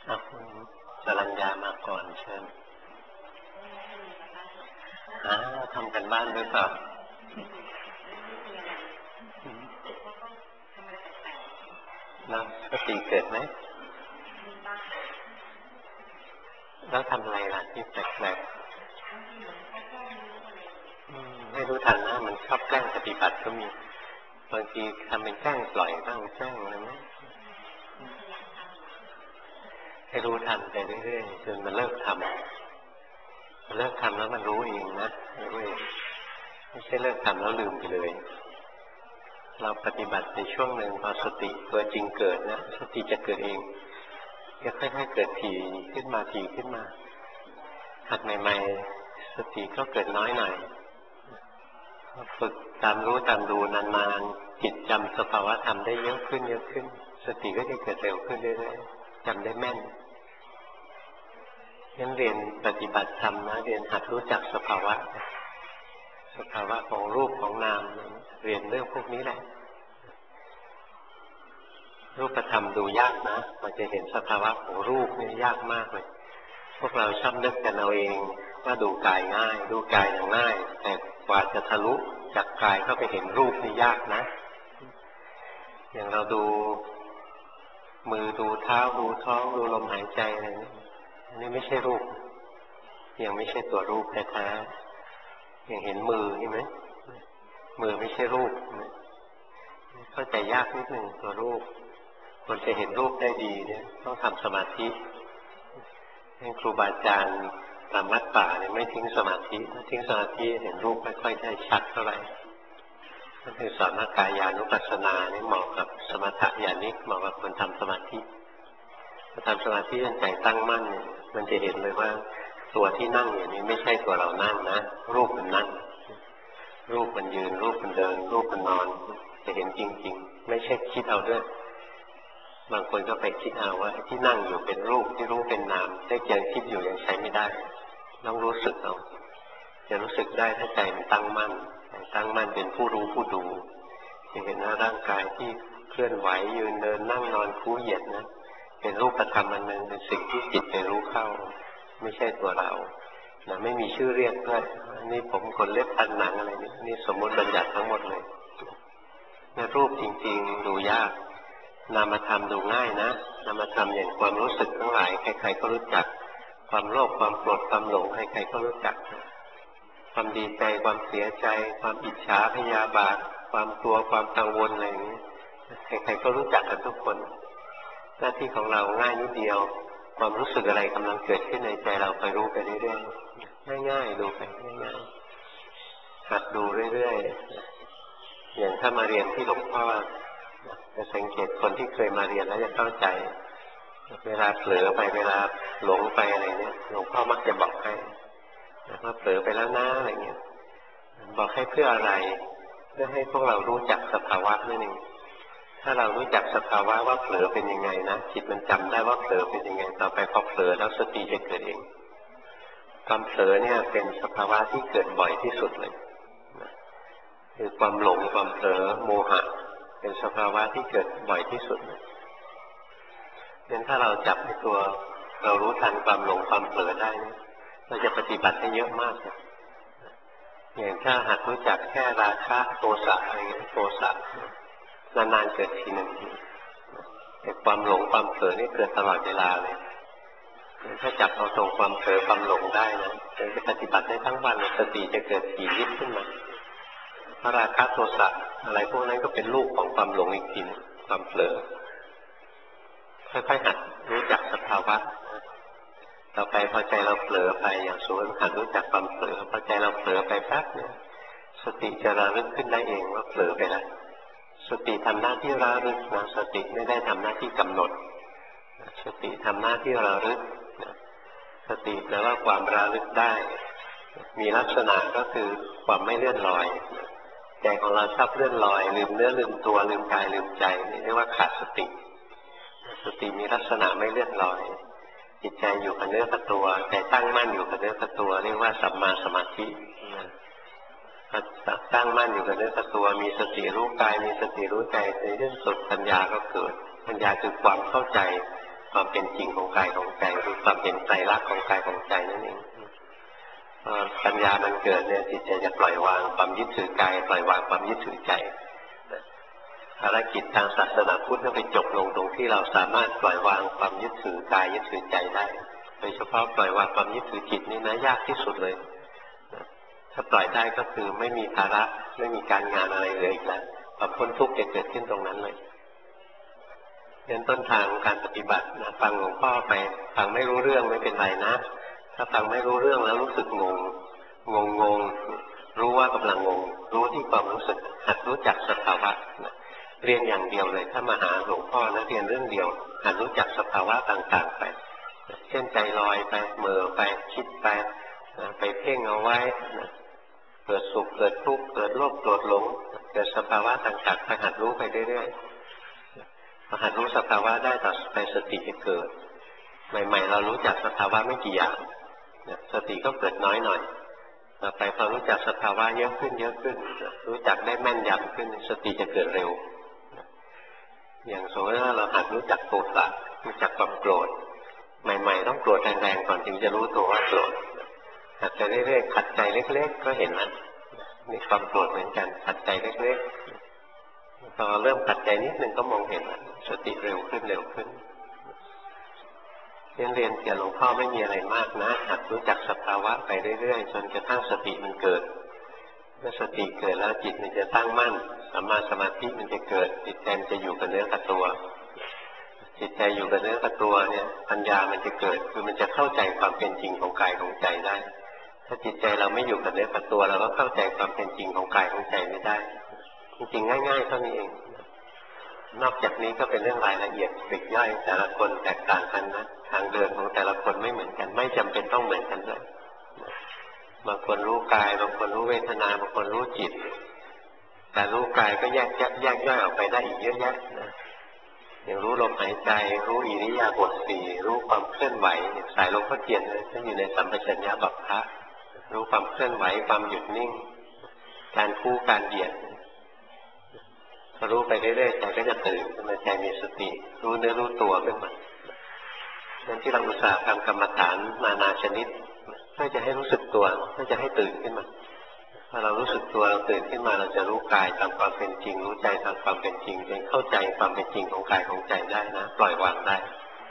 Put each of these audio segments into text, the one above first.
อ่ะสรัญญามาก่อนเชิญทำกันบ้านด้วยเปล่าแล้วสติเกิดไหมแล้วทำอะไรล่ะที่แปลกๆไม่รู้ทันนะมันชอบแกล้งปฏิบัติก็มีบางทีทำเป็นแกล้งปล่อยบ้างแกล้งอะไรไหมให้รู้ทันไปเรื่อยๆจนมันเลิกทำแล้วมันรู้เองนะรู้เองไม่ใช่เลิกทำแล้วลืมไปเลยเราปฏิบัติในช่วงหนึ่งพอสติตัวจริงเกิดนะสติจะเกิดเองจะค่อยๆเกิดถี่ขึ้นมาหัดใหม่ๆสติก็เกิดน้อยหน่อยฝึกตามรู้ตามดูนานๆจิตจำสภาวะธรรมได้เยอะขึ้นสติก็จะเกิดเร็วขึ้นเรื่อยๆจำได้แม่นงั้นเรียนปฏิบัติธรรมนะเรียนหัดรู้จักสภาวะของรูปของนามเรียนเรื่องพวกนี้แหละรูปธรรมดูยากนะมันจะเห็นสภาวะของรูปนี่ยากมากเลยพวกเราชอบนึกกันเอาเองว่าดูกายง่ายดูกายอย่างง่ายแต่กว่าจะทะลุจากกายเข้าไปเห็นรูปนี่ยากนะอย่างเราดูมือดูเท้าดูท้องดูลมหายใจอะไรนี่อันนี้ไม่ใช่รูปยังไม่ใช่ตัวรูปแท้ๆอย่างเห็นมือใช่ไหมมือไม่ใช่รูปเข้าใจยากนิดหนึ่งตัวรูปคนจะเห็นรูปได้ดีเนี่ยต้องทำสมาธิครูบาอาจารย์ตามวัดป่าเนี่ยไม่ทิ้งสมาธิถ้าทิ้งสมาธิเห็นรูปไม่ค่อยได้ชัดเท่าไหร่ก็คือสอนกายานุปัสสนาเนี่ยเหมาะกับสมถะญาณิกเหมาะกับคนทำสมาธิพอทำสมาธิจนใจตั้งมั่นเนี่ยมันจะเห็นเลยว่าตัวที่นั่งอย่างนี้ไม่ใช่ตัวเรานั่งนะรูปมันนั่งรูปมันยืนรูปมันเดินรูปมันนอนจะเห็นจริงๆไม่ใช่คิดเอาด้วยบางคนก็ไปคิดเอาว่าที่นั่งอยู่เป็นรูปที่รู้เป็นนามได้เจอคิดอยู่ยังใช้ไม่ได้ต้องรู้สึกเอาจะรู้สึกได้ถ้าใจมันตั้งมั่นเป็นผู้รู้ผู้ดูจะเห็นว่าร่างกายที่เคลื่อนไหวยืนเดินนั่งนอนคู่เหยียดนะเป็นรูปธรรมอันหนึ่งเป็นสิ่งที่จิตไปรู้เข้าไม่ใช่ตัวเรานะไม่มีชื่อเรียกด้วยนี่ผมขนเล็บฟันหนังอะไรนี่สมมติบัญญัติทั้งหมดเลยในรูปจริงๆดูยากนามธรรมดูง่ายนะนามธรรมอย่างความรู้สึกทั้งหลายใครๆก็รู้จักความโลภความโกรธความหลงใครๆก็รู้จักความดีใจความเสียใจความอิจฉาพยาบาทความกลัวความกังวลอะไรอย่างนี้ใครๆก็รู้จักกันทุกคนหน้าที่ของเราง่ายนิดเดียวความรู้สึกอะไรกำลังเกิดขึ้นในใจเราไปรู้ไปเรื่อยๆง่ายๆดูไปง่ายๆหัดดูเรื่อยๆอย่างถ้ามาเรียนที่หลวงพ่อจะสังเกตคนที่เคยมาเรียนแล้วจะเข้าใจเวลาเผลอไปเวลาหลงไปอะไรเนี่ยหลวงพ่อมักจะบอกให้ว่าเผลอไปแล้วนะอะไรเงี้ยบอกให้เพื่ออะไรเพื่อให้พวกเรารู้จักสภาวะนั่นเองถ้าเรารู้จักสภาวะว่าเผลอเป็นยังไงนะจิตมันจำได้ว่าเผลอเป็นยังไงต่อไปพอเผลอแล้วสติจะเกิดเองความเผลอเนี่ยเป็นสภาวะที่เกิดบ่อยที่สุดเลยคือความหลงความเผลอโมหะเป็นสภาวะที่เกิดบ่อยที่สุดงั้นถ้าเราจับในตัวเรารู้ทันความหลงความเผลอได้เราจะปฏิบัติได้เยอะมากอย่างถ้าหัดรู้จักแค่ราคะโทสะอะไรเงี้ยโทสะนานๆเกิดทีหนึ่งแต่ความหลงความเผลอนี่เกิดตลอดเวลาเลยถ้าจับเอาตรงความเผลอความหลงได้นะจะปฏิบัติได้ทั้งวันสติจะเกิดถี่ยิบขึ้นมาพระราคะโทสะอะไรพวกนั้นก็เป็นลูกของความหลงอีกทีความเผลอค่อยๆหัดรู้จักสภาวะต่อไปพอใจเราเผลอไปอย่างสมมติหัดรู้จักความเผลอพอใจเราเผลอไปแป๊บเนี่ยสติจะระลึกขึ้นได้เองว่าเผลอไปแล้วสติทำหน้าที่ระลึกนะสติไม่ได้ทำหน้าที่กำหนดสติทำหน้าที่ระลึกสติแปลว่าความระลึกได้มีลักษณะก็คือความไม่เลื่อนลอยใจของเราชอบเลื่อนลอยลืมเนื้อลืมตัวลืมกายลืมใจนี่เรียกว่าขาดสติสติมีลักษณะไม่เลื่อนลอยจิตใจอยู่กับเนื้อกับตัวใจตั้งมั่นอยู่กับเนื้อกับตัวเรียกว่าสัมมาสมาธิตั้งมั่นอยู่กับเนื้อกับตัวมีสติรู้กายมีสติรู้ใจในที่สุดปัญญาก็เกิดปัญญาคือความเข้าใจความเป็นจริงของกายของใจคือความเป็นไตรลักษณ์ของกายของใจนั่นเองปัญญามันเกิดเนี่ยจิตใจจะปล่อยวางความยึดถือกายปล่อยวางความยึดถือใจภารกิจทางศาสนาพุทธก็ไปจบลงตรงที่เราสามารถปล่อยวางความยึดถือกายยึดถือใจได้โดยเฉพาะปล่อยวางความยึดถือจิตนี่นะยากที่สุดเลยถ้าปล่อยได้ก็คือไม่มีภาระไม่มีการงานอะไรเลยอีกแล้วความพ้นทุกข์จะเกิดขึ้นตรงนั้นเลยเริ่มต้นทางการปฏิบัตินะฟังหลวงพ่อไปฟังไม่รู้เรื่องไม่เป็นไรนะถ้าฟังไม่รู้เรื่องแล้วรู้สึกงงรู้ว่ากำลังงงรู้ที่ความรู้สึกหัดรู้จักสภาวะนะเรียนอย่างเดียวเลยถ้ามาหาหลวงพ่อนะเรียนเรื่องเดียวหัดรู้จักสภาวะต่างๆไปเช่นใจลอยไปเหม่อไปคิดไปนะไปเพ่งเอาไว้นะเกิดสุขเกิดทุกข์เกิดโลภโกรธหลงเกิดสภาวะต่างๆไปหัดรู้ไปเรื่อยๆพอหัดรู้สภาวะได้ต่อไปสติจะเกิดใหม่ๆเรารู้จักสภาวะไม่กี่อย่างสติก็เกิดน้อยหน่อยต่อไปพอรู้จักสภาวะเยอะขึ้นรู้จักได้แม่นยำขึ้นสติจะเกิดเร็วอย่างสมมติว่าเราหัดรู้จักโกรธละรู้จักความโกรธใหม่ๆต้องโกรธแรงๆก่อนถึงจะรู้ตัวว่าโกรธหัดไปเรื่อยๆขัดใจเล็กๆก็เห็นนะมีความโกรธเหมือนกันขัดใจเล็กๆพอเริ่มขัดใจนิดนึงก็มองเห็นสติเร็วขึ้นเรียนกับหลวงพ่อไม่มีอะไรมากนะหัดรู้จักสภาวะไปเรื่อยๆจนกระทั่งสติมันเกิดเมื่อสติเกิดแล้วจิตมันจะตั้งมั่นสัมมาสมาธิมันจะเกิดจิตใจมันจะอยู่กับเนื้อกับตัวจิตใจอยู่กับเนื้อกับตัวเนี่ยปัญญามันจะเกิดคือมันจะเข้าใจความเป็นจริงของกายของใจได้ถ้าจิตใจเราไม่อยู่กับเนื้อกับตัวเราก็เข้าใจความเป็นจริงของกายของใจไม่ได้จริงๆง่ายๆเท่านี้เองนอกจากนี้ก็เป็นเรื่องรายละเอียดปลีกย่อยแต่ละคนแตกต่างกันนะทางเดินของแต่ละคนไม่เหมือนกันไม่จำเป็นต้องเหมือนกันเลยบางคนรู้กายบางคนรู้เวทนาบางคนรู้จิตแต่รู้กายก็แยกย่อยออกไปได้อีกเยอะแยะนะอย่างรู้ลมหายใจรู้อิริยาบถสี่รู้ความเคลื่อนไหวสายลมก็เทียนเลยที่อยู่ในสัมปชัญญะบัพพะรู้ความเคลื่อนไหวความหยุดนิ่งการคู่การเหยียดพอรู้ไปเรื่อยๆใจก็จะตื่นขึ้นมาใจมีสติรู้เนื้อรู้ตัวขึ้นมาดังนั้นที่เราอุตส่าห์ทำกรรมฐานนานาชนิดเพื่อจะให้รู้สึกตัวเพื่อจะให้ตื่นขึ้นมาพอเรารู้สึกตัวเราตื่นขึ้นมาเราจะรู้กายตามความเป็นจริงรู้ใจตามความเป็นจริงจนเข้าใจความเป็นจริงของกายของใจได้นะปล่อยวางได้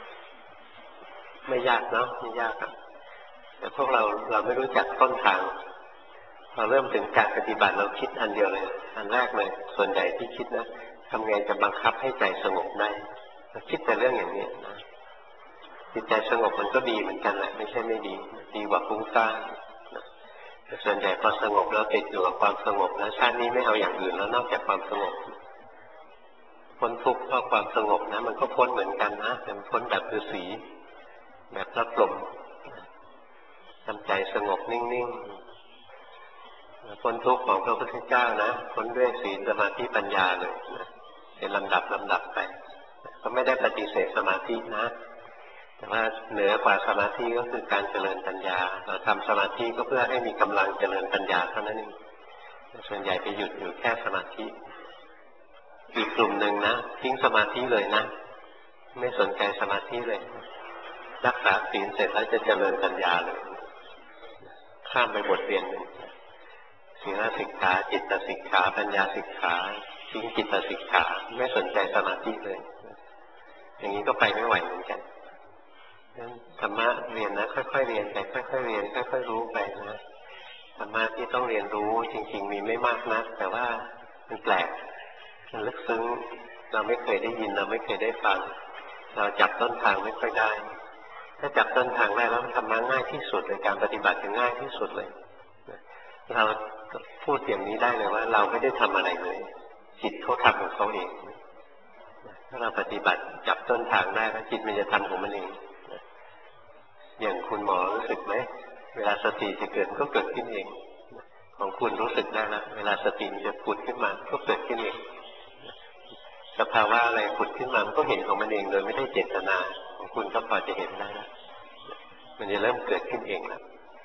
ไม่ยากเนาะไม่ยากแต่พวกเราไม่รู้จักต้นทางพอเริ่มถึงการปฏิบัติเราคิดอันเดียวเลยอันแรกเลยส่วนใหญ่ที่คิดนะทำไงจะบังคับให้ใจสงบได้คิดแต่เรื่องอย่างนี้นะจิตใจสงบมันก็ดีเหมือนกันแหละไม่ใช่ไม่ดีดีกว่าฟุ้งซ่านแต่ส่วนใหญ่พอสงบแล้วติดอยู่กับความสงบแล้วชาตินี้ไม่เอาอย่างอื่นแล้วนอกจากความสงบพ้นทุกข์เพราะความสงบนะมันก็พ้นเหมือนกันนะแต่พ้นแบบฤาษีแบบพระพรหมทำใจสงบนิ่งๆพ้นทุกข์ของพระพุทธเจ้านะพ้นด้วยศีลสมาธิปัญญาเลยเป็นลำดับไปก็ไม่ได้ปฏิเสธสมาธินะแต่ว่าเหนือกว่าสมาธิก็คือการเจริญปัญญาเราทำสมาธิก็เพื่อให้มีกำลังเจริญปัญญาเท่านั้นเองส่วนใหญ่ไปหยุดอยู่แค่สมาธิอีกกลุ่มหนึ่งนะทิ้งสมาธิเลยนะไม่สนใจสมาธิเลยรักษาศีลเสร็จแล้วจะเจริญปัญญาเลยข้ามไปบทเรียนหนึ่งศีลสิกขาจิตสิกขาปัญญาสิกขาทิ้งจิตสิกขาไม่สนใจสมาธิเลยอย่างนี้ก็ไปไม่ไหวเหมือนกันธรรมะเรียนนะค่อยๆเรียนไปค่อยๆเรียนค่อยๆรู้ไปนะธรรมะที่ต้องเรียนรู้จริงๆมีไม่มากนักแต่ว่ามันแปลกมันลึกซึ้งเราไม่เคยได้ยินเราไม่เคยได้ฟังเราจับต้นทางไม่ค่อยได้ถ้าจับต้นทางได้แล้วธรรมะง่ายที่สุดเลยการปฏิบัติจะง่ายที่สุดเลยเราพูดอย่างนี้ได้เลยว่าเราไม่ได้ทำอะไรเลยจิตเขาทำของเขาเองถ้าเราปฏิบัติจับต้นทางได้แล้วจิตมันจะทำของมันเองอย่างคุณหมอรู้สึกไหมเวลาสติจะเกิดก็เกิดขึ้นเองของคุณรู้สึกได้แล้วเวลาสติมันจะผุดขึ้นมาก็เกิดขึ้นเองสภาวะอะไรผุดขึ้นมามันก็เห็นของมันเองโดยไม่ได้เจตนาของคุณก็พอจะเห็นได้แล้วมันจะเริ่มเกิดขึ้นเองแล้ว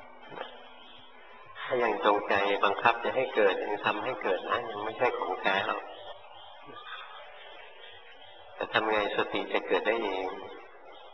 ถ้ายังจงใจบังคับจะให้เกิดยังทำให้เกิดนะยังไม่ใช่ของแท้หรอกแต่ทำไงสติจะเกิดได้เอง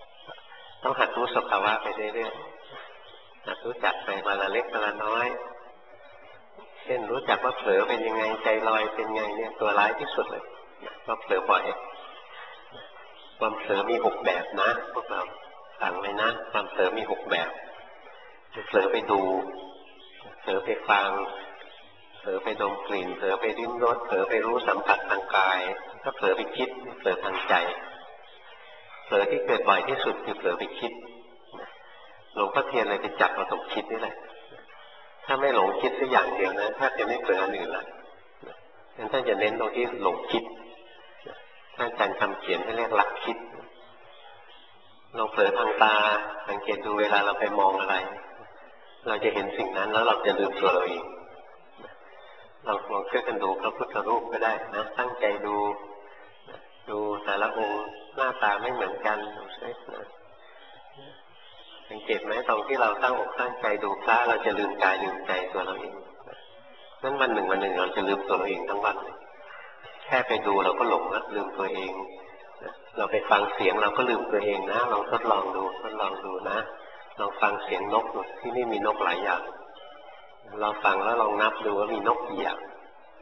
ต้องหัดรู้สภาวะไปเรื่อยๆหัดรู้จักไปวันละเล็กวันละน้อยเช่นรู้จักว่าเผลอเป็นยังไงใจลอยเป็นไงเนี่ยตัวร้ายที่สุดเลยว่าเผลอบ่อยความเผลอมี6แบบนะพวกเราฟังไว้นะความเผลอมี6แบบเผลอไปดูเผลอไปฟังเผลอไปดมกลิ่นเผลอไปลิ้มรสเผลอไปรู้สัมผัสทางกายก็เผลอไปคิดเผลอทางใจเผลอที่เกิดบ่อยที่สุดคือเผลอไปคิดหลวงพ่อเทียนเลยไปจับมาตรงคิดนี่แหละถ้าไม่หลงคิดสักอย่างเดียวนะแทบจะไม่เผลออันอื่นละงั้นท่านจะเน้นตรงที่หลงคิดท่านอาจารย์คำเขียนให้เรียกหลักคิดเราเผลอทางตาสังเกตดูเวลาเราไปมองอะไรเราจะเห็นสิ่งนั้นแล้วเราจะลืมตัวเราเองเราลองช่วยกันดูพระพุทธรูปก็ได้นะตั้งใจดูแต่ละองค์หน้าตาไม่เหมือนกันดูสินะสังเกตไหมตรงที่เราตั้งอกตั้งใจดูพระเราจะลืมกายลืมใจตัวเราเองนั้นวันหนึ่งเราจะลืมตัวเราเองทั้งวันแค่ไปดูเราก็หลงแล้วลืมตัวเองเราไปฟังเสียงเราก็ลืมตัวเองนะลองทดลองดูนะลองฟังเสียงนกดูที่นี่มีนกหลายอย่างเราฟังแล้วลองนับดูว่ามีนกกี่อย่าง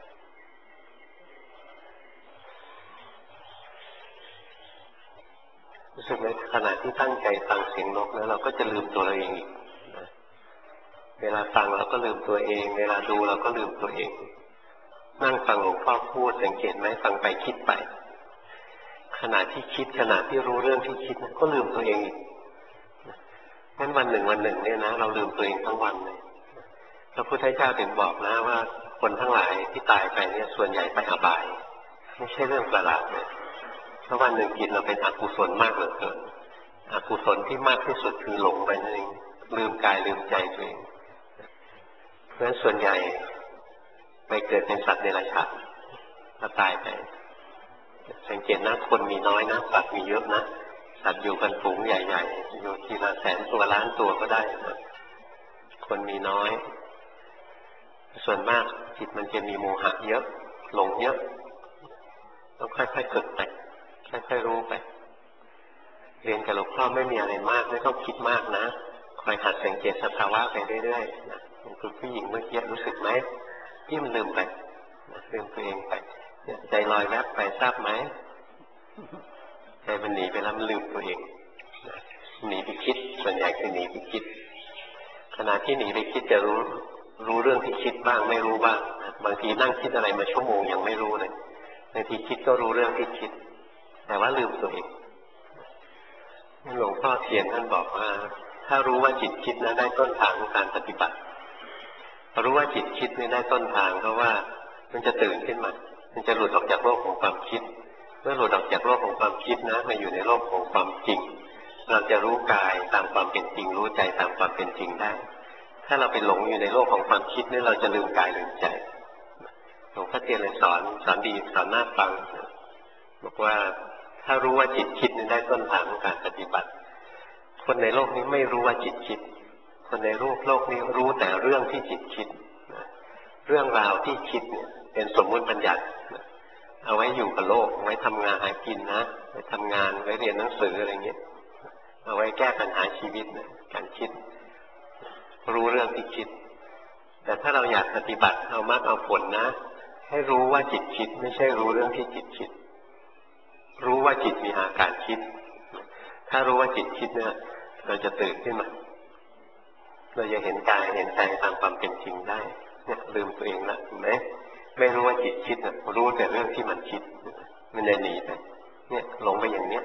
รู้สึกไหมขณะที่ตั้งใจฟังเสียงนกนะเราก็จะลืมตัวเราเองอีกเวลาฟังเราก็ลืมตัวเองเวลาดูเราก็ลืมตัวเองนั่งฟังหลวงพ่อพูดสังเกตไหมฟังไปคิดไปขณะที่คิดขณะที่รู้เรื่องที่คิดก็ลืมตัวเองอีกงั้นวันหนึ่งเนี่ยนะเราลืมตัวเองทั้งวันเลยพระพุทธเจ้าถึงบอกนะว่าคนทั้งหลายที่ตายไปเนี่ยส่วนใหญ่ไปอบายไม่ใช่เรื่องประหลาดเลยเพราะวันหนึ่งจิตเราเป็นอกุศลมากเหลือเกินอกุศลที่มากที่สุดคือหลงไปนั่นเองลืมกายลืมใจตัวเองเพราะฉะนั้นส่วนใหญ่ไปเกิดเป็นสัตว์เดรัจฉานถ้าตายไปสังเกตนะคนมีน้อยนะสัตว์มีเยอะนะสัตว์อยู่กันฝูงใหญ่ๆอยู่ทีละ100,000 ตัวล้านตัวก็ได้นะคนมีน้อยส่วนมากจิตมันจะมีโมหะเยอะหลงเยอะต้องค่อยๆฝึกไปค่อยๆรู้ไปเรียนกับหลวงพ่อไม่มีอะไรมากไม่ต้องคิดมากนะคอยหัดสังเกตสภาวะไปเรื่อยๆนะคุณผู้หญิงเมื่อกี้รู้สึกไหมที่มันลืมไปลืมตัวเองไปใจลอยแวบไปทราบไหมใจมันหนีไปแล้วมันลืมตัวเองหนีไปคิดส่วนใหญ่คือหนีไปคิดขณะที่หนีไปคิดจะรู้เรื่องที่คิดบ้างไม่รู้บ้างบางทีนั่งคิดอะไรมาชั่วโมงยังไม่รู้เลยบางทีคิดก็รู้เรื่องที่คิดแต่ว่าลืมตัวเองหลวงพ่อเทียนท่านบอกว่าถ้ารู้ว่าจิตคิดนะได้ต้นทางของการปฏิบัติรู้ว่าจิตคิดไม่ได้ต้นทางเพราะว่ามันจะตื่นขึ้นมามันจะหลุดออกจากโลกของความคิดเมื่อหลุดออกจากโลกของความคิดนะมาอยู่ในโลกของความจริงเราจะรู้กายตามความเป็นจริงรู้ใจตามความเป็นจริงได้ถ้าเราไปหลงอยู่ในโลกของความคิดนี่เราจะลืมกายลืมใจหลวงพ่อเทียนเลยสอนดีสอนน่าฟังบอกว่าถ้ารู้ว่าจิตคิดนี่ได้ต้นทางของการปฏิบัติคนในโลกนี้ไม่รู้ว่าจิตคิดคนในโลกนี้รู้แต่เรื่องที่จิตคิดเรื่องราวที่คิดเนี่ยเป็นสมมุติบัญญัติเอาไว้อยู่กับโลกไว้ทำงานหากินนะไว้ทำงานไว้เรียนหนังสืออะไรเงี้ยเอาไว้แก้ปัญหาชีวิตนะการคิดรู้เรื่องที่คิดแต่ถ้าเราอยากปฏิบัติเอามากเอาผลนะให้รู้ว่าจิตคิดไม่ใช่รู้เรื่องที่จิตคิดรู้ว่าจิตมีอาการคิดถ้ารู้ว่าจิตคิดเนี่ยเราจะตื่นขึ้นมาเราจะเห็นกายเห็นใจตามความเป็นจริงได้เนี่ยลืมตัวเองละเห็นไหมไม่รู้ว่าจิตคิดนะรู้แต่เรื่องที่มันคิดมันเลยหนีไปเนี่ยหลงไปอย่างเนี้ย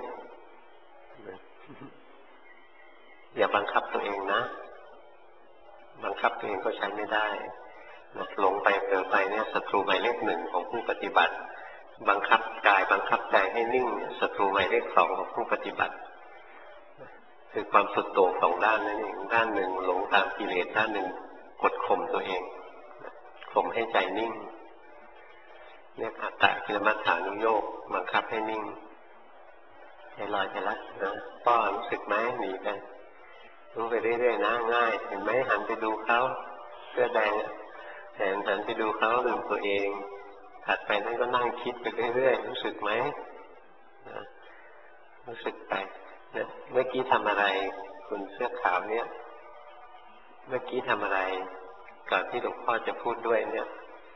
อย่าบังคับตัวเองนะบังคับตัวเองก็ใช้ไม่ได้นะหลงไปเผลอไปเนี่ยศัตรูหมายเลข 1ของผู้ปฏิบัติบังคับกายบังคับใจให้นิ่งศัตรูหมายเลข 2ของผู้ปฏิบัติคือความสุดโต่ง2ด้านนั่นเองด้านหนึ่งหลงตามกิเลสด้านหนึ่งกดข่มตัวเองข่มให้ใจนิ่งเนี่ยอัตตกิลมัฏฐานุโยคบังคับให้นิ่งใจลอยไปแล้วนะป้อรู้สึกไหมหนีไปรู้ไปเรื่อยๆนะง่ายเห็นไหมหันไปดูเขาเสื้อแดงหันไปดูเขาลืมตัวเองถัดไปนั่นก็นั่งคิดไปเรื่อยๆรู้สึกไหมรู้สึกไปเนี่ยเมื่อกี้ทำอะไรคุณเสื้อขาวเนี่ยเมื่อกี้ทำอะไรก่อนที่หลวงพ่อจะพูดด้วยเนี่ย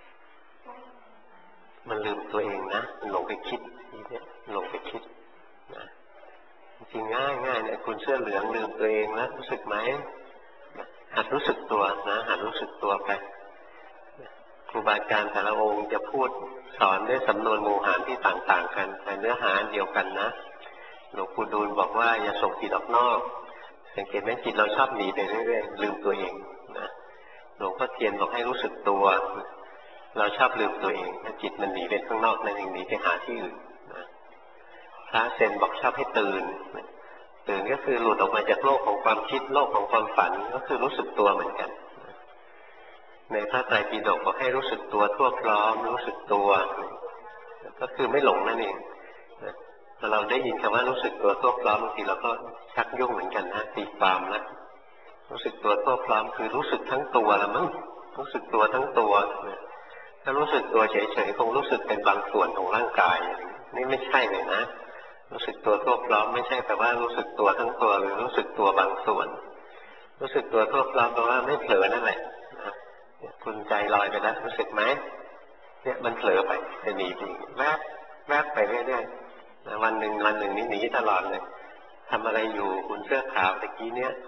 มันลืมตัวเองนะมันหลงไปคิดทีเนี่ยหลงไปคิดนะจริงง่ายง่ายเนี่ยคุณเสื้อเหลืองลืมตัวเองแล้วรู้สึกไหมหัดรู้สึกตัวนะหัดรู้สึกตัวไปครูบาอาจารย์แต่ละองค์จะพูดสอนด้วยสำนวนโมหารที่ต่างๆกันแต่เนื้อหาเดียวกันนะหลวงปู่ดูลบอกว่าอย่าส่งจิตออกนอกสังเกตไหมจิตเราชอบหนีไปเรื่อยๆลืมตัวเองนะหลวงพ่อเทียนบอกให้รู้สึกตัวเราชอบลืมตัวเองถ้าจิตมันหนีไปข้างนอกนั่นเองหนีไปหาที่อื่นนะพระเซนบอกชอบให้ตื่นตื่นก็คือหลุดออกมาจากโลกของความคิดโลกของความฝันก็คือรู้สึกตัวเหมือนกันในพระไตรปิฎกบอกให้รู้สึกตัวทั่วพร้อมรู้สึกตัวก็คือไม่หลงนั่นเองพอเราได้ยินคำว่ารู้สึกตัวทั่วพร้อมบางทีเราก็ชักยุ่งเหมือนกันนะตีความนะรู้สึกตัวทั่วพร้อมคือรู้สึกทั้งตัวละมั้งรู้สึกตัวทั้งตัวถ้ารู้สึกตัวเฉยๆคงรู้สึกเป็นบางส่วนของร่างกายนี่ไม่ใช่เลยนะรู้สึกตัวทั่วพร้อมไม่ใช่แต่ว่ารู้สึกตัวทั้งตัวหรือรู้สึกตัวบางส่วนรู้สึกตัวทั่วพร้อมแปลว่าไม่เผลอนั่นแหละคุณใจลอยไปแล้วรู้สึกไหมเนี่ยมันเผลอไปจะหนีไปแวบแวบไปเรื่อยๆวันหนึ่งนี่หนีตลอดเลยทำอะไรอยู่คุณเสื้อขาวตะกี้เนี่ย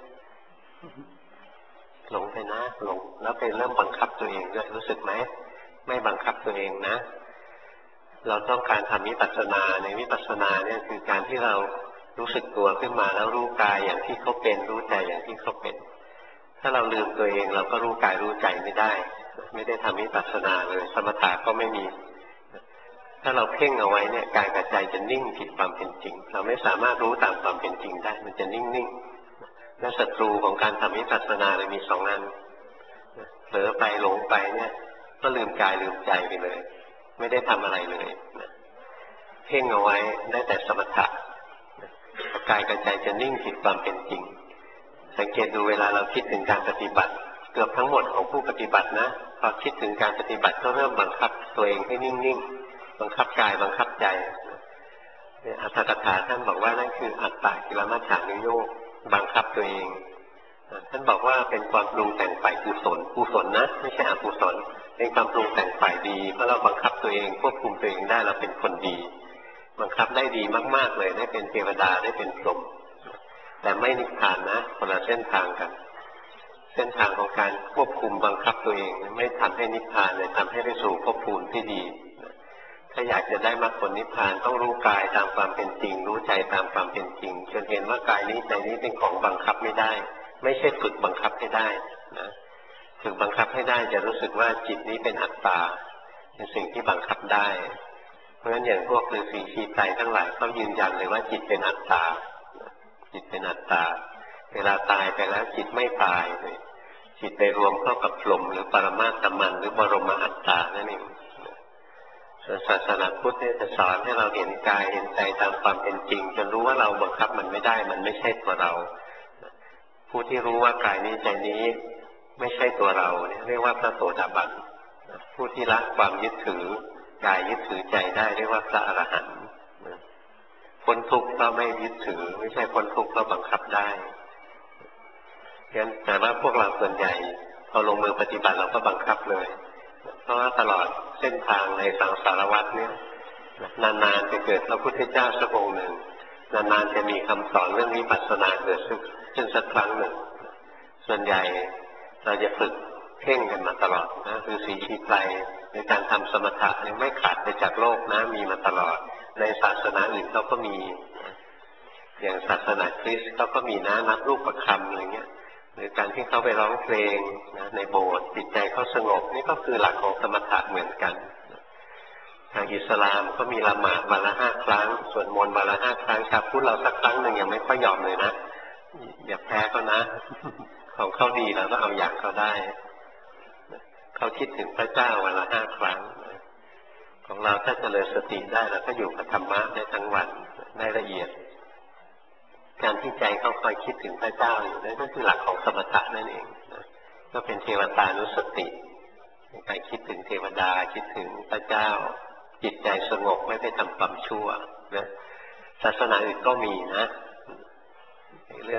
หลงไปนะหลงแล้วไปเริ่มบังคับตัวเองด้วยรู้สึกไหมไม่บังคับตัวเองนะเราต้องการทำวิปัสสนาในวิปัสสนาเนี่ยคือการที่เรารู้สึกตัวขึ้นมาแล้วรู้กายอย่างที่เขาเป็นรู้ใจอย่างที่เขาเป็นถ้าเราลืมตัวเองเราก็รู้กายรู้ใจไม่ได้ทำวิปัสสนาเลยสมถะก็ไม่มีถ้าเราเพ่งเอาไว้เนี่ยกายกับใจจะนิ่งผิดความเป็นจริงเราไม่สามารถรู้ตามความเป็นจริงได้มันจะนิ่งๆและศัตรูของการทำวิปัสสนาเลยมีสองอันเผลอไปหลงไปเนี่ยก็ลืมกายลืมใจไปเลยไม่ได้ทำอะไรเลยเพ่งเอาไว้ได้แต่สมถะกายกับใจจะนิ่งผิดความเป็นจริงสังเกตดูเวลาเราคิดถึงการปฏิบัติเกือบทั้งหมดของผู้ปฏิบัตินะพอคิดถึงการปฏิบัติก็เริ่มบังคับตัวเองให้นิ่งๆบังคับกายบังคับใจอัตถกถาท่านบอกว่านั่นคืออัตตกิลมัฏฐานุโยคบังคับตัวเองท่านบอกว่าเป็นความปรุงแต่งฝ่ายกุศลนะไม่ใช่อกุศลเป็นความปรุงแต่งฝ่ายดีเพราะเราบังคับตัวเองควบคุมตัวเองได้เราเป็นคนดีบังคับได้ดีมากๆเลยได้เป็นเทวดาได้เป็นพรหมแต่ไม่นิพพานนะคนละเส้นทางกันเส้นทางของการควบคุมบังคับตัวเองไม่ทำให้นิพพานเลยทำให้ไปสู่ภพภูมิที่ดีถ้าอยากจะได้มรรคผลนิพพานต้องรู้กายตามความเป็นจริงรู้ใจตามความเป็นจริงจนเห็นว่ากายนี้ใจนี้เป็นของบังคับไม่ได้ไม่ใช่ฝึกบังคับให้ได้นะฝึกบังคับให้ได้จะรู้สึกว่าจิตนี้เป็นอัตตาเป็นสิ่งที่บังคับได้เพราะฉะนั้นอย่างพวกฤาษีชีไตรทั้งหลายเขายืนยันเลยว่าจิตเป็นอัตตาจิตเป็นอัตตาเวลาตายไปแล้วจิตไม่ตายเลยจิตไปรวมเข้ากับพรหมหรือปรมาตมันหรือบรมอัตตานั่นเองศาสนาพุทธเนี่ยจะสอนให้เราเห็นกายเห็นใจตามความเป็นจริงจนรู้ว่าเราบังคับมันไม่ได้มันไม่ใช่ตัวเราผู้ที่รู้ว่ากายนี้ใจนี้ไม่ใช่ตัวเราเนี่ยเรียกว่าพระโสดาบันผู้ที่ละความยึดถือกายยึดถือใจได้เรียกว่าพระอรหันต์พ้นทุกข์เพราะไม่ยึดถือไม่ใช่พ้นทุกข์เพราะบังคับได้งั้นแต่ว่าพวกเราส่วนใหญ่พอลงมือปฏิบัติเราก็บังคับเลยเพราะว่าตลอดเส้นทางในสังสารวัฏเนี่ยนานๆจะเกิดพระพุทธเจ้าสักองค์หนึ่งนานๆจะมีคำสอนเรื่องวิปัสสนาเกิดขึ้นสักครั้งหนึ่งส่วนใหญ่เราจะฝึกเพ่งกันมาตลอดนะคือสีชีไตรในการทำสมถะยังไม่ขาดไปจากโลกนะมีมาตลอดในศาสนาอื่นเขาก็มีอย่างศาสนาคริสต์เขาก็มีนะนับรูปประคำอะไรเงี้ยหรือการที่เขาไปร้องเพลงนะในโบสถ์จิตใจเขาสงบนี่ก็คือหลักของสมถะเหมือนกันทางอิสลามก็มีละหมาดวันละ5 ครั้งสวดมนต์วันละ5 ครั้งชาวพุทธเราสักครั้งหนึ่งยังไม่ค่อยยอมเลยนะอย่าแพ้เขานะของเขาดีเราก็เอาอย่างเขาได้เขาคิดถึงพระเจ้าวันละ5 ครั้งของเราถ้าเจริญสติได้เราก็อยู่กับธรรมะได้ทั้งวันได้ละเอียดการที่ใจเขาคอยคิดถึงพระเจ้าอยู่นั่นก็คือหลักของสมถะนั่นเองก็เป็นเทวตานุสติการคิดถึงเทวดาคิดถึงพระเจ้าจิตใจสงบไม่ไปทำความชั่วนะศาสนาอื่นก็มีนะ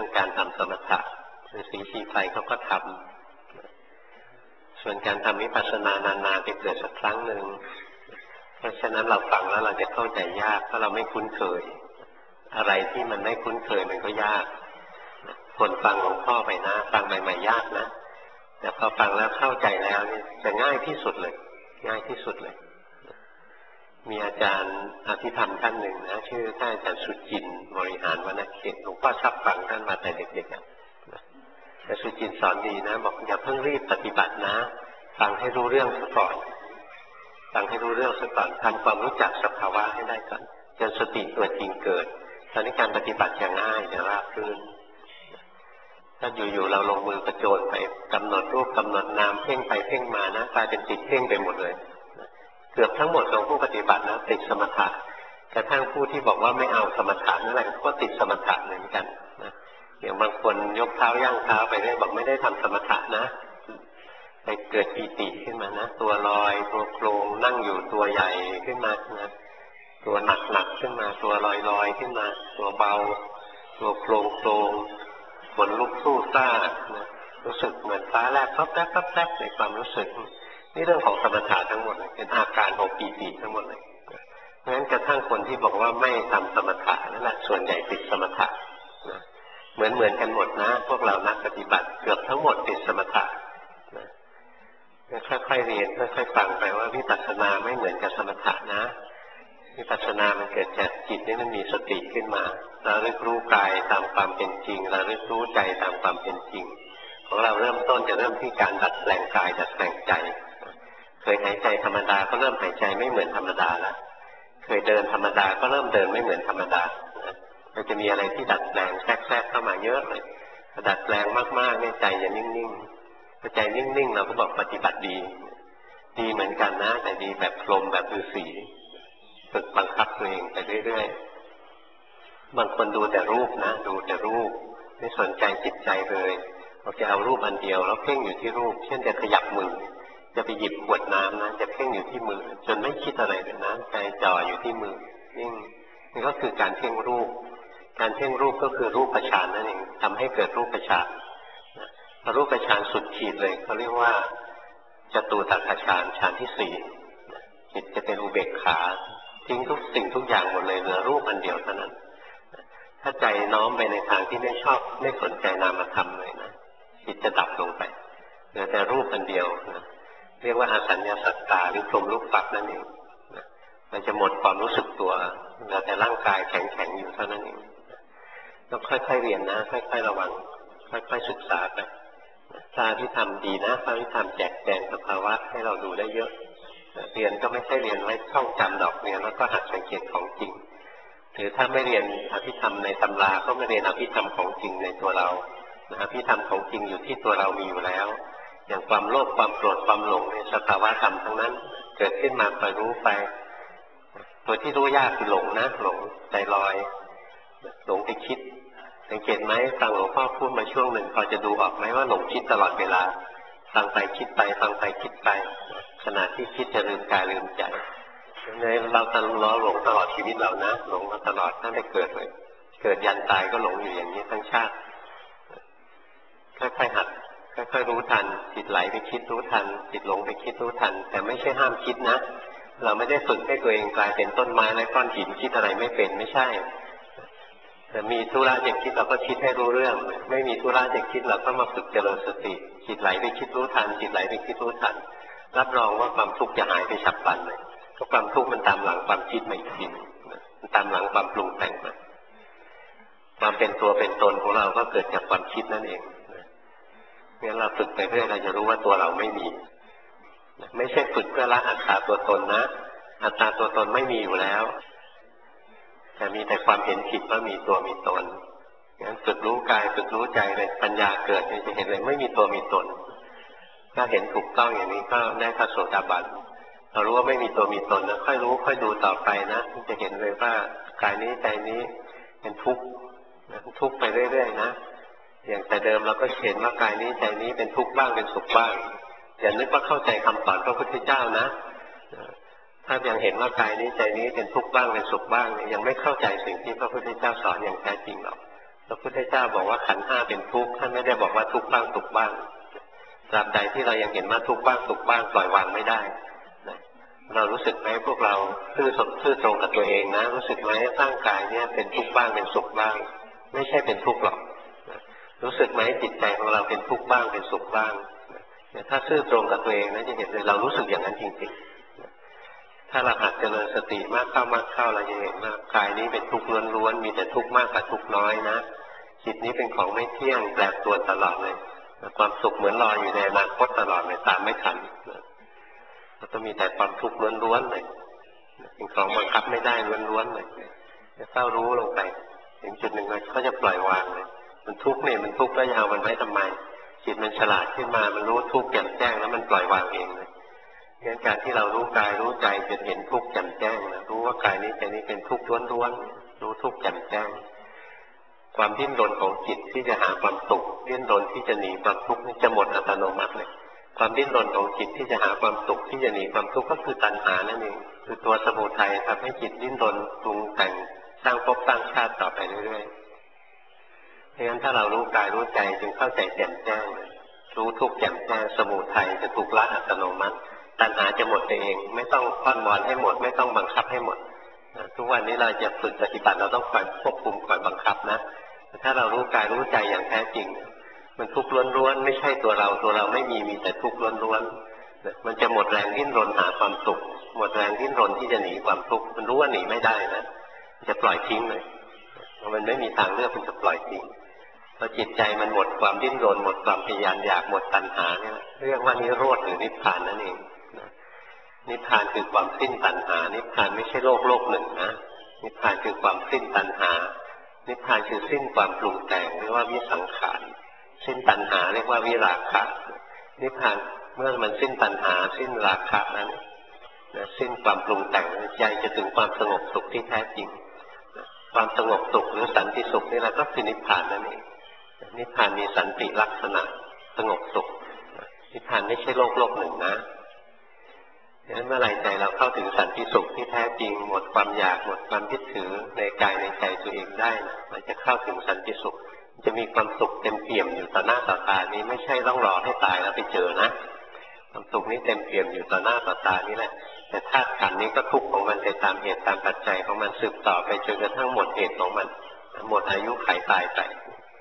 การทำสมถะฤาษีชีไพรเขาก็ทำส่วนการทำวิปัสสนานานๆจะเกิดสักครั้งหนึ่งเพราะฉะนั้นเราฟังแล้วเราจะเข้าใจยากเพราะเราไม่คุ้นเคยอะไรที่มันไม่คุ้นเคยมันก็ยากคนฟังหลวงพ่อไปนะฟังใหม่ๆยากนะแต่พอฟังแล้วเข้าใจแล้วเนี่ยจะง่ายที่สุดเลยง่ายที่สุดเลยมีอาจารย์อภิธรรมท่านหนึ่งนะชื่อท่านอาจารย์สุจินต์บริหารวรรณเขตหลวงพ่อชอบฟังท่านมาแต่เด็กๆแต่สุจินต์สอนดีนะบอกอย่าเพิ่งรีบปฏิบัตินะฟังให้รู้เรื่องซะก่อนฟังให้รู้เรื่องซะก่อนทำความรู้จักสภาวะให้ได้ก่อนจนสติตัวจริงเกิดตอนนี้การปฏิบัติจะง่ายจะราบรื่นถ้าอยู่ๆเราลงมือกระโจนไปกำหนดรูปกำหนดนามเพ่งไปเพ่งมานะกลายเป็นติดเพ่งไปหมดเลยเกือบทั้งหมดของผู้ปฏิบัตินะติดสมถะกระทั่งผู้ที่บอกว่าไม่เอาสมถะนั่นแหละก็ติดสมถะเหมือนกันนะอย่างบางคนยกเท้าย่างเท้าไปได้บอกไม่ได้ทำสมถะนะไปเกิดปีติขึ้นมานะตัวลอยตัวโครงนั่งอยู่ตัวใหญ่ขึ้นมานะตัวหนักขึ้นมาตัวลอยขึ้นมาตัวเบาตัวโครงขนลุกสู้ซ่านะรู้สึกเหมือนฟ้าแลบปั๊บแป๊บในความรู้สึกนี่เรื่องของสมถะทั้งหมดเลยเป็นอาการของปีติทั้งหมดเลยเพราะฉะนั้นกระทั่งคนที่บอกว่าไม่ทำสมถะนั่นแหละส่วนใหญ่ติดสมถะนะเหมือนกันหมดนะพวกเรานักปฏิบัติเกือบทั้งหมดติดสมถะนะค่อยๆเรียนค่อยๆฟังไปว่าวิปัสสนาไม่เหมือนกับสมถะนะวิปัสสนามันเกิดจากจิตนี่มันมีสติขึ้นมาระลึกรู้กายตามความเป็นจริงระลึกรู้ใจตามความเป็นจริงของเราเริ่มต้นจะเริ่มที่การดัดแปลงกายดัดแปลงใจเคยหายใจธรรมดาก็เริ่มหายใจไม่เหมือนธรรมดาแล้วเคยเดินธรรมดาก็เริ่มเดินไม่เหมือนธรรมดามันจะมีอะไรที่ดัดแปลงแทรกเข้ามาเยอะเลยดัดแปลงมากๆเนี่ยใจจะนิ่งๆพอใจนิ่งๆเราก็บอกปฏิบัติดีเหมือนกันนะแต่ดีแบบพรหมแบบฤาษีฝึกบังคับตัวเองไปเรื่อยๆบางคนดูแต่รูปนะดูแต่รูปไม่สนใจจิตใจเลยเราจะเอารูปอันเดียวแล้วเพ่งอยู่ที่รูปเช่นจะขยับมือจะไปหยิบขวดน้ำนะจะเพ่งอยู่ที่มือจนไม่คิดอะไรเลยนะใจจ่ออยู่ที่มือนิ่งนี่ก็คือการเพ่งรูปการเพ่งรูปก็คือรูปฌานนั่นเองทำให้เกิดรูปฌานพอรูปฌานสุดขีดเลยเขาเรียกว่าจตุตถฌานฌานที่สี่จิตจะเป็นอุเบกขาทิ้งทุกสิ่งทุกอย่างหมดเลยเหลือรูปอันเดียวเท่านั้นถ้าใจน้อมไปในทางที่ไม่ชอบไม่สนใจนามธรรมเลยนะจิตจะดับลงไปเหลือแต่รูปอันเดียวนะเรียกว่าอสัญญาสัตตาหรือพรหมรูปปักนั่นเองนะมันจะหมดความรู้สึกตัวเหลือแต่ร่างกายแข็งๆอยู่เท่านั้นเองต้องค่อยๆเรียนนะค่อยๆระวังค่อยๆศึกษาไปพระอภิธรรมดีนะพระอภิธรรมแจกแจงสภาวะให้เราดูได้เยอะเรียนก็ไม่ใช่เรียนไว้ท่องจำดอกเรียนแล้วก็หัดสังเกตของจริงหรือถ้าไม่เรียนอภิธรรมในตำราก็ไม่เรียนอภิธรรมของจริงในตัวเราอภิธรรมของจริงอยู่ที่ตัวเรามีอยู่แล้วอย่างความโลภความโกรธความหลงในสภาวะธรรมทั้งนั้นเกิดขึ้นมาคอยรู้ไปตัวที่รู้ยากคือหลงนะหลงใจลอยหลงไปคิดสังเกตไหมฟังหลวงพ่อพูดมาช่วงหนึ่งพอจะดูออกไหมว่าหลงคิดตลอดเวลาฟังไปคิดไปฟังไปคิดไปขณะที่คิดจะลืมกายลืมใจในเราตลอดหลงตลอดชีวิตเรานะหลงมาตลอดตั้งแต่เกิดเลยเกิดยันตายก็หลงอยู่อย่างนี้ทั้งชาติค่อยๆหัดค่อยๆรู้ทันจิตไหลไปคิดรู้ทันจิตหลงไปคิดรู้ทันแต่ไม่ใช่ห้ามคิดนะเราไม่ได้ฝึกให้ตัวเองกลายเป็นต้นไม้และก้อนหินคิดอะไรไม่เป็นไม่ใช่แต่มีธุระจะคิดเราก็คิดให้รู้เรื่องไม่มีธุระจะคิดเราก็มาฝึกเจริญสติจิตไหลไปคิดรู้ทันจิตไหลไปคิดรู้ทันรับรองว่าความทุกข์จะหายไปฉับพลันเลยเพราะความทุกข์มันตามหลังความคิดมาอีกทีมันตามหลังความปรุงแต่งมาความเป็นตัวเป็นตนของเราก็เกิดจากความคิดนั่นเองงั้นเราฝึกไปเรื่อยเราจะรู้ว่าตัวเราไม่มีไม่ใช่ฝึกเพื่อละอัตตาตัวตนนะอัตตาตัวตนไม่มีอยู่แล้วแต่มีแต่ความเห็นผิดว่ามีตัวมีตนงั้นฝึกรู้กายฝึกรู้ใจเลยปัญญาเกิดจะเห็นเลยไม่มีตัวมีตนถ้าเห็นถูกต้องอย่างนี้ก็ได้พระโสดาบันเรารู้ว่าไม่มีตัวมีตนนะค่อยรู้ค่อยดูต่อไปนะจะเห็นเลยว่ากายนี้ใจนี้เป็นทุกข์ทุกข์ไปเรื่อยๆนะอย่างแต่เดิมเราก็เห็นว่ากายนี้ใจนี้เป็นทุกข์บ้างเป็นสุขบ้างอย่านึกว่าเข้าใจคำสอนพระพุทธเจ้านะถ้ายังเห็นว่ากายนี้ใจนี้เป็นทุกข์บ้างเป็นสุขบ้างยังไม่เข้าใจสิ่งที่พระพุทธเจ้าสอนอย่างแท้จริงหรอกพระพุทธเจ้าบอกว่าขันธ์ห้าเป็นทุกข์ท่านไม่ได้บอกว่าทุกข์บ้างสุขบ้างตราบใดที่เรายังเห็นว่าทุกข์บ้างสุขบ้างปล่อยวางไม่ได้เรารู้สึกไหมพวกเราซื่อตรงกับตัวเองนะรู้สึกไหมร่างกายเนี่ยเป็นทุกข์บ้างเป็นสุขบ้างไม่ใช่เป็นทุกข์หรอกรู้สึกไหมจิตใจของเราเป็นทุกข์บ้างเป็นสุขบ้างถ้าซื่อตรงกับตัวเองนะจะเห็นเลยเรารู้สึกอย่างนั้นจริงๆถ้าเราหัดเจริญสติมากเข้าเราจะเห็นว่ากายนี้เป็นทุกข์ล้วนๆมีแต่ทุกข์มากกับทุกข์น้อยนะจิตนี้เป็นของไม่เที่ยงแปรปรวนตลอดเลยความสุขเหมือนลอยอยู่ในอนาคตตลอดเลยตามไม่ทันมันก็มีแต่ความทุกข์ล้วนๆเลยเป็นของบังคับไม่ได้ล้วนๆเลยจะเฝ้ารู้ลงไปถึงจุดหนึ่งเลยก็จะปล่อยวางเลยมันทุกข์เนี่ยมันทุกข์แล้วจะเอามันไว้ทำไมจิตมันฉลาดขึ้นมามันรู้ทุกข์แจ่มแจ้งแล้วมันปล่อยวางเองเลยงั้นการที่เรารู้กายรู้ใจจนเห็นทุกข์แจ่มแจ้งนะรู้ว่ากายนี้ใจนี้เป็นทุกข์ล้วนๆรู้ทุกข์แจ่มแจ้งความดิ้นรนของจิตที่จะหาความสุขดิ้นรนที่จะหนีความทุกข์นี่จะหมดอัตโนมัติเลยความดิ้นรนของจิตที่จะหาความสุขที่จะหนีความทุกข์ก็คือตัณหานั่นเองคือตัวสมุทัยทำให้จิตดิ้นรนปรุงแต่งสร้างภพสร้างชาติต่อไปเรื่อยๆเพราะฉะนั้นถ้าเรารู้กายรู้ใจจึงเข้าใจแจ่มแจ้งรู้ทุกข์แจ่มแจ้งสมุทัยจะถูกละอัตโนมัติตัณหาจะหมดไปเองไม่ต้องป้อนวอนให้หมดไม่ต้องบังคับให้หมดทุกวันนี้เราจะฝึกปฏิบัติเราต้องคอยควบคุมคอยบังคับนะถ้าเรารู้กายรู้ใจอย่างแท้จริงมันทุกข์ล้วนๆไม่ใช่ตัวเราไม่มีแต่ทุกข์ล้วนๆมันจะหมดแรงดิ้นรนหาความสุขหมดแรงดิ้นรนที่จะหนีความทุกข์มันรู้ว่าหนีไม่ได้นะจะปล่อยทิ้งเลยมันไม่มีทางเลือกมันจะปล่อยทิ้งพอจิตใจมันหมดความดิ้นรนหมดความพยายามอยากหมดตัณหาเนี่ยเรียกว่านิโรธหรือนิพพานนั่นเองนิพพานคือความสิ้นตัณหานิพพานไม่ใช่โลกหนึ่งนะนิพพานคือความสิ้นตัณหานิพพานคือสิ้นความปรุงแต่งเรียกว่าวิสังขารสิ้นตัณหาเรียกว่าวิราคะนิพพานเมื่อมันสิ้นตัณหาสิ้นราคะนั้นสิ้นความปรุงแต่งใจจะถึงความสงบสุขที่แท้จริงความสงบสุขหรือสันติสุขนี่แหละก็คือนิพพานนั่นเองนิพพานมีสันติลักษณะสงบสุขนิพพานไม่ใช่โลกหนึ่งนะดังนั้นเมื่อไรใจเราเข้าถึงสันติสุขที่แท้จริงหมดความอยากหมดความยึดถือในกายในใจตัวเองได้นะมันจะเข้าถึงสันติสุขจะมีความสุขเต็มเปี่ยมอยู่ต่อหน้าต่อตานี้ไม่ใช่ต้องรอให้ตายแล้วไปเจอนะความสุขนี้เต็มเปี่ยมอยู่ต่อหน้าต่อตานี่แหละแต่ธาตุขันธ์นี้ก็ทุกข์ของมันไปตามเหตุตามปัจจัยของมันสืบต่อไปจนกระทั่งหมดเหตุของมันหมดอายุขัยตายไป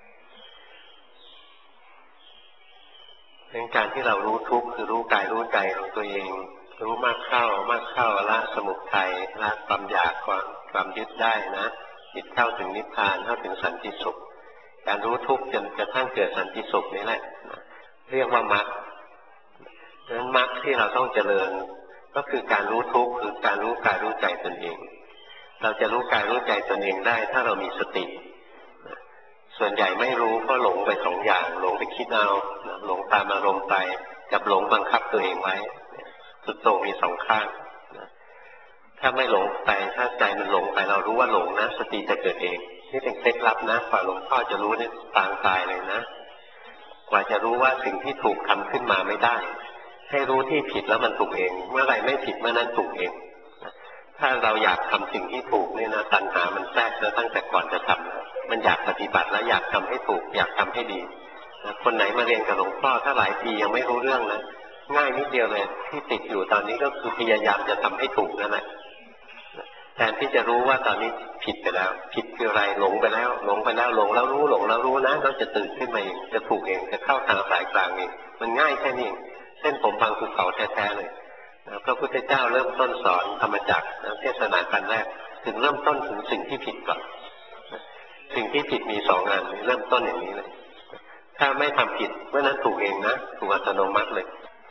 เป็นการที่เรารู้ทุกข์คือรู้กายรู้ใจของตัวเองรู้มากเข้าละสมุทัยละความอยากความยึดได้นะจิตเข้าถึงนิพพานเข้าถึงสันติสุขการรู้ทุกข์จนกระทั่งเกิดสันติสุขนี่แหละเรียกว่ามรรคดังนั้นมรรคที่เราต้องเจริญก็คือการรู้ทุกข์คือการรู้กายรู้ใจตนเองเราจะรู้กายรู้ใจตนเองได้ถ้าเรามีสติส่วนใหญ่ไม่รู้ก็หลงไปสองอย่างหลงไปคิดเอาหลงตามอารมณ์ไปกับหลงบังคับตัวเองไว้สุดโต่งมีสองข้างถ้าไม่หลงไปถ้าใจมันหลงไปเรารู้ว่าหลงนะสติจะเกิดเองนี่เป็นเคล็ดลับนะกว่าหลวงพ่อจะรู้นี่ปางตายเลยนะกว่าจะรู้ว่าสิ่งที่ถูกทำขึ้นมาไม่ได้ให้รู้ที่ผิดแล้วมันถูกเองเมื่อไหร่ไม่ผิดเมื่อนั้นถูกเองถ้าเราอยากทำสิ่งที่ถูกเนี่ยนะตัณหามันแทรกแล้วตั้งแต่ก่อนจะทำมันอยากปฏิบัติแล้วอยากทำให้ถูกอยากทำให้ดีคนไหนมาเรียนกับหลวงพ่อถ้าหลายปียังไม่รู้เรื่องนะง่ายนิดเดียวเลยที่ติดอยู่ตอนนี้ก็คือพยายามจะทำให้ถูกนั่นแหละแทนที่จะรู้ว่าตอนนี้ผิดไปแล้วผิดคืออะไรหลงไปแล้วหลงแล้วรู้นะเราจะตื่นขึ้นมาเองจะถูกเองจะเข้าทางสายกลางเองมันง่ายแค่นี้เส้นผมบางภูเขาแท้ๆเลยพระพุทธเจ้าเริ่มต้นสอนธรรมจักรเทศนาการแรกถึงเริ่มต้นถึงสิ่งที่ผิดก่อนสิ่งที่ผิดมีสองอันเริ่มต้นอย่างนี้เลยถ้าไม่ทำผิดเมื่อนั้นถูกเองนะถูกอัตโนมัติเลย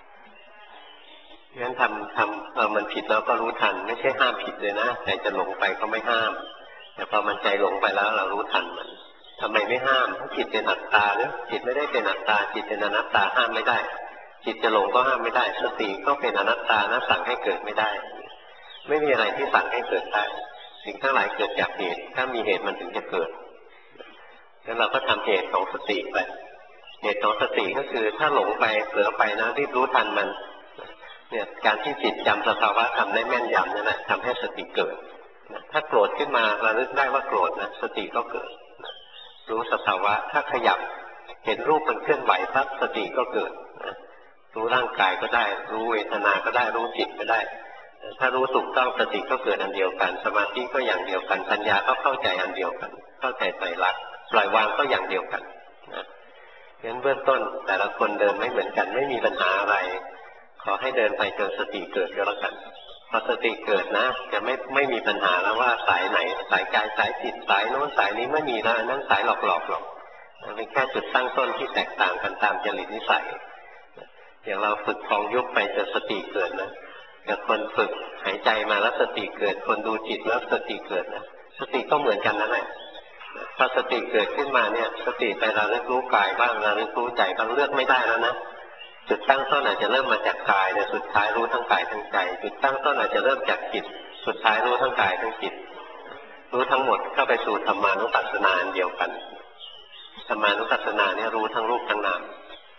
งั้นมันผิดเราก็รู้ทันไม่ใช่ห้ามผิดเลยนะใจจะหลงไปก็ไม่ห้ามแต่พอมันใจหลงไปแล้วเรารู้ทันมันทำไมไม่ห้ามเพราะจิตเป็นอนัตตาเนี่ยจิตไม่ได้เป็นอนัตตาจิตเป็นอนัตตาห้ามไม่ได้จิตจะหลงก็ห้ามไม่ได้สติก็เป็นอนัตตานะสั่งให้เกิดไม่ได้ไม่มีอะไรที่สั่งให้เกิดได้สิ่งทั้งหลายเกิดจากเหตุถ้ามีเหตุมันถึงจะเกิดงั้นเราก็ทำเหตุของสติไปเหตุของสติก็คือถ้าหลงไปเผลอไปนะรีบรู้ทันมันเนี่ยการที่จิตจำสภาวะทำได้แม่นยำนั่นแหละทำให้สติเกิดถ้าโกรธขึ้นมาระลึกได้ว่าโกรธนะสติก็เกิดรู้สภาวะถ้าขยับเห็นรูปมันเคลื่อนไหวปั๊บสติก็เกิดนะรู้ร่างกายก็ได้รู้เวทนาก็ได้รู้จิตก็ได้ถ้ารู้ถูกต้องสติก็เกิดอันเดียวกันสมาธิก็อย่างเดียวกันปัญญาก็เข้าใจอันเดียวกันเข้าใจไตรลักษณ์ปล่อยวางก็อย่างเดียวกันนะงั้นเบื้องต้นแต่ละคนเดินไม่เหมือนกันไม่มีปัญหาอะไรขอให้เดินไปจนสติเกิดก็แล้วกันพอสติเกิดนะจะไม่มีปัญหาแล้วว่าสายไหนสายกายสายจิตสายโน้นสายนี้ไม่มีแล้วนั่นสายหลอกหรอกเป็นแค่จุดตั้งต้นที่แตกต่างกันตามจริตนิสัยอย่างเราฝึกพองยุบไปจนสติเกิดนะกับคนฝึกหายใจมาแล้วสติเกิดคนดูจิตแล้วสติเกิดนะสติก็เหมือนกันนั่นแหละพอสติเกิดขึ้นมาเนี่ยสติไประลึกรู้กายบ้างระลึกรู้ใจบ้างเลือกไม่ได้แล้วนะจุดตั้งต้นอาจจะเริ่มมาจากกายแต่สุดท้ายรู้ทั้งกายทั้งใจจุดตั้งต้นอาจจะเริ่มจากจิตสุดท้ายรู้ทั้งกายทั้งจิตรู้ทั้งหมดเข้าไปสู่ธรรมานุปัสสนาอันเดียวกันธรรมานุปัสสนาเนี่ยรู้ทั้งรูปทั้งนาม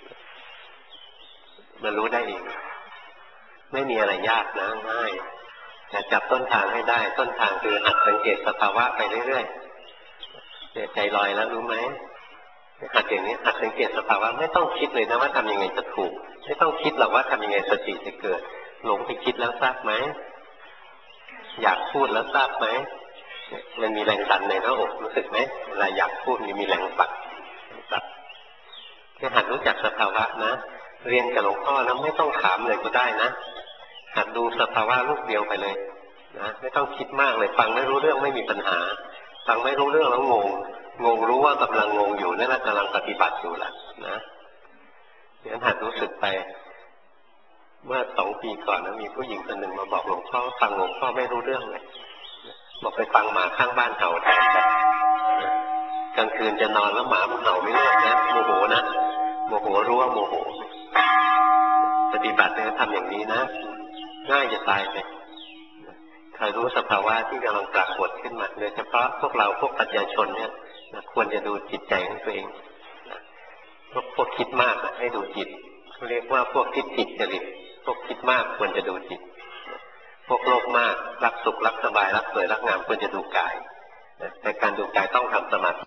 มันรู้ได้เองไม่มีอะไรยากนะง่ายแต่จับต้นทางให้ได้ต้นทางคือหัดสังเกตสภาวะไปเรื่อยๆใจลอยแล้วรู้ไหมหัดอย่างนี้หัดสังเกตสภาวะไม่ต้องคิดเลยนะว่าทำยังไงจะถูกไม่ต้องคิดหรอกว่าทำยังไงสติจะเกิดหลงไปคิดแล้วทราบไหมอยากพูดแล้วทราบไหมมันมีแรงดันในหน้าอกรู้สึกไหมเวลาอยากพูดมีแรงปักแค่หัดรู้จักสภาวะนะเรียนกับหลวงพ่อแล้วไม่ต้องถามเลยก็ได้นะหัดดูสภาวะลูกเดียวไปเลยนะไม่ต้องคิดมากเลยฟังไม่รู้เรื่องไม่มีปัญหาฟังไม่รู้เรื่องแล้วงงรู้ว่ากำลังงงอยู่นั่นแหละกำลังปฏิบัติอยู่แหละนะงั้นหัดรู้สึกไปเมื่อ2 ปีก่อนนะมีผู้หญิงคนหนึ่งมาบอกหลวงพ่อฟังหลวงพ่อไม่รู้เรื่องเลยบอกไปฟังหมาข้างบ้านเห่าแทนกันกลางคืนจะนอนแล้วหมามันเห่าไม่เลิกนะโมโหนะโมโหรู้ว่าโมโหปฏิบัติเนี่ยทำอย่างนี้นะง่ายจะตายไปใครรู้สภาวะที่กำลังปรากฏขึ้นมาโดยเฉพาะพวกเราพวกปัญญาชนเนี่ยควรจะดูจิตใจของตัวเองพวกคิดมากให้ดูจิตเรียกว่าพวกทิฏฐิจริตพวกคิดมากควรจะดูจิตพวกโลภมากรักสุขรักสบายรักสวยรักงามควรจะดูกายแต่การดูกายต้องทำสมาธิ